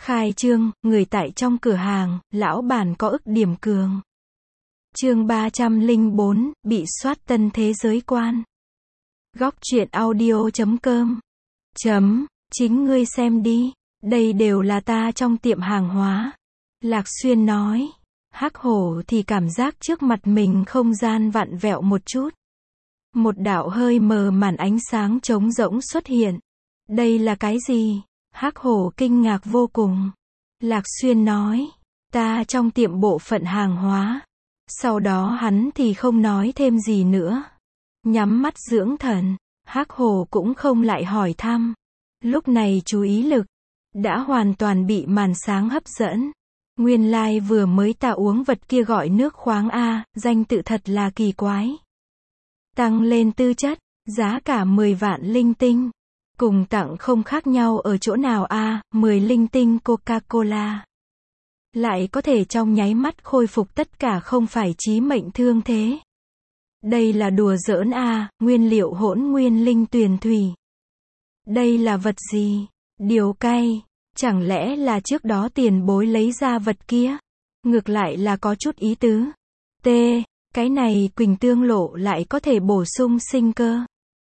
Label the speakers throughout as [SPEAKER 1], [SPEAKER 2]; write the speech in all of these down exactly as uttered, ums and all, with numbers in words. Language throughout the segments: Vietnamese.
[SPEAKER 1] Khai trương, người tại trong cửa hàng, lão bản có ức điểm cường. Chương ba trăm lẻ bốn, bị soát tân thế giới quan. Góc truyện audio chấm com. Chấm, chính ngươi xem đi, đây đều là ta trong tiệm hàng hóa. Lạc Xuyên nói. Hắc Hổ thì cảm giác trước mặt mình không gian vặn vẹo một chút. Một đạo hơi mờ màn ánh sáng trống rỗng xuất hiện. Đây là cái gì? Hắc Hổ kinh ngạc vô cùng. Lạc Xuyên nói, ta trong tiệm bộ phận hàng hóa. Sau đó hắn thì không nói thêm gì nữa. Nhắm mắt dưỡng thần, Hắc Hổ cũng không lại hỏi thăm. Lúc này chú ý lực đã hoàn toàn bị màn sáng hấp dẫn. Nguyên lai like vừa mới ta uống vật kia gọi nước khoáng A, danh tự thật là kỳ quái. Tăng lên tư chất, giá cả mười vạn linh tinh. Cùng tặng không khác nhau ở chỗ nào A, mười linh tinh Coca-Cola. Lại có thể trong nháy mắt khôi phục tất cả không phải chí mệnh thương thế. Đây là đùa giỡn A, nguyên liệu hỗn nguyên linh tuyền thủy. Đây là vật gì? Điều cay. Chẳng lẽ là trước đó tiền bối lấy ra vật kia? Ngược lại là có chút ý tứ. T. Cái này Quỳnh Tương Lộ lại có thể bổ sung sinh cơ.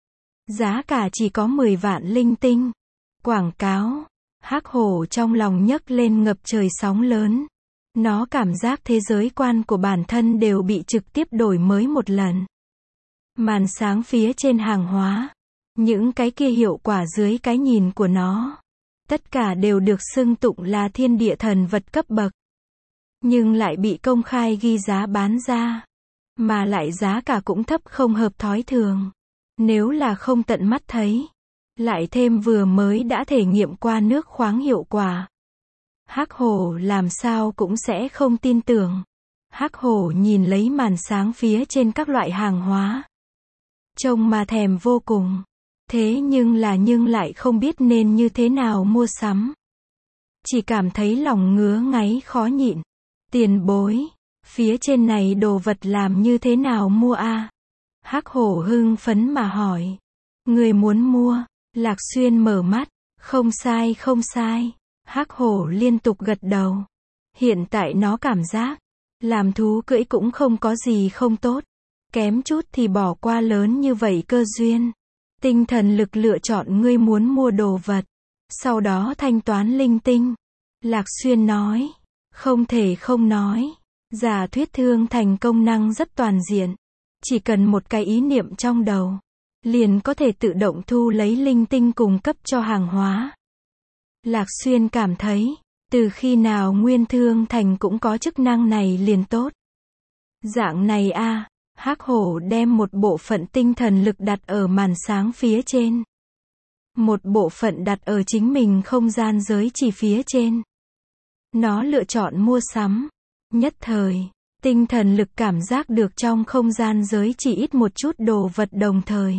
[SPEAKER 1] Giá cả chỉ có mười vạn linh tinh. Quảng cáo. Hắc Hổ trong lòng nhấc lên ngập trời sóng lớn. Nó cảm giác thế giới quan của bản thân đều bị trực tiếp đổi mới một lần. Màn sáng phía trên hàng hóa. Những cái kia hiệu quả dưới cái nhìn của nó. Tất cả đều được xưng tụng là thiên địa thần vật cấp bậc. Nhưng lại bị công khai ghi giá bán ra. Mà lại giá cả cũng thấp không hợp thói thường. Nếu là không tận mắt thấy. Lại thêm vừa mới đã thể nghiệm qua nước khoáng hiệu quả. Hắc Hổ làm sao cũng sẽ không tin tưởng. Hắc Hổ nhìn lấy màn sáng phía trên các loại hàng hóa. Trông mà thèm vô cùng. Thế nhưng là nhưng lại không biết nên như thế nào mua sắm. Chỉ cảm thấy lòng ngứa ngáy khó nhịn. Tiền bối, phía trên này đồ vật làm như thế nào mua a? Hắc Hổ hưng phấn mà hỏi. Người muốn mua? Lạc Xuyên mở mắt. Không sai không sai. Hắc Hổ liên tục gật đầu. Hiện tại nó cảm giác, làm thú cưỡi cũng không có gì không tốt. Kém chút thì bỏ qua lớn như vậy cơ duyên. Tinh thần lực lựa chọn ngươi muốn mua đồ vật. Sau đó thanh toán linh tinh. Lạc Xuyên nói. Không thể không nói. Giả thuyết thương thành công năng rất toàn diện. Chỉ cần một cái ý niệm trong đầu. Liền có thể tự động thu lấy linh tinh cung cấp cho hàng hóa. Lạc Xuyên cảm thấy. Từ khi nào nguyên thương thành cũng có chức năng này liền tốt. Dạng này a. Hắc Hổ đem một bộ phận tinh thần lực đặt ở màn sáng phía trên. Một bộ phận đặt ở chính mình không gian giới chỉ phía trên. Nó lựa chọn mua sắm. Nhất thời, tinh thần lực cảm giác được trong không gian giới chỉ ít một chút đồ vật đồng thời.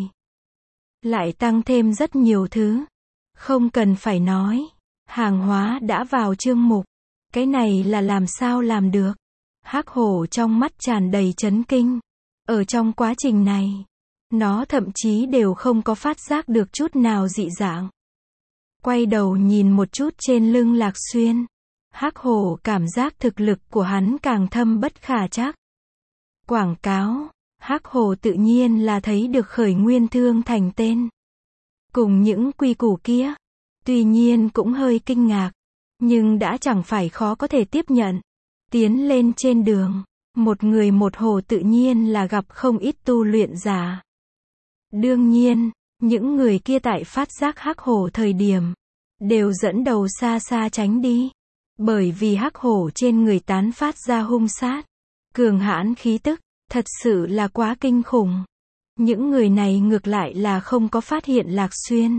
[SPEAKER 1] Lại tăng thêm rất nhiều thứ. Không cần phải nói. Hàng hóa đã vào chương mục. Cái này là làm sao làm được? Hắc Hổ trong mắt tràn đầy chấn kinh. Ở trong quá trình này, nó thậm chí đều không có phát giác được chút nào dị dạng. Quay đầu nhìn một chút trên lưng Lạc Xuyên. Hắc Hổ cảm giác thực lực của hắn càng thâm bất khả trắc. Quảng cáo. Hắc Hổ tự nhiên là thấy được khởi nguyên thương thành tên. Cùng những quy củ kia. Tuy nhiên cũng hơi kinh ngạc. Nhưng đã chẳng phải khó có thể tiếp nhận. Tiến lên trên đường. Một người một hổ tự nhiên là gặp không ít tu luyện giả. Đương nhiên, những người kia tại phát giác Hắc Hổ thời điểm, đều dẫn đầu xa xa tránh đi. Bởi vì Hắc Hổ trên người tán phát ra hung sát, cường hãn khí tức, thật sự là quá kinh khủng. Những người này ngược lại là không có phát hiện Lạc Xuyên.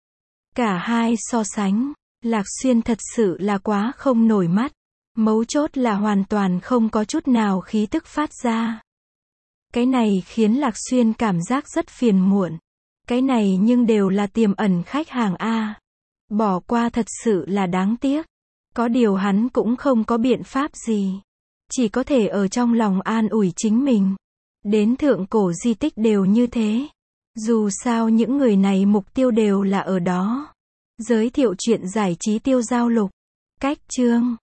[SPEAKER 1] Cả hai so sánh, Lạc Xuyên thật sự là quá không nổi mắt. Mấu chốt là hoàn toàn không có chút nào khí tức phát ra. Cái này khiến Lạc Xuyên cảm giác rất phiền muộn. Cái này nhưng đều là tiềm ẩn khách hàng A. Bỏ qua thật sự là đáng tiếc. Có điều hắn cũng không có biện pháp gì. Chỉ có thể ở trong lòng an ủi chính mình. Đến thượng cổ di tích đều như thế. Dù sao những người này mục tiêu đều là ở đó. Giới thiệu chuyện giải trí tiêu giao lục. Cách chương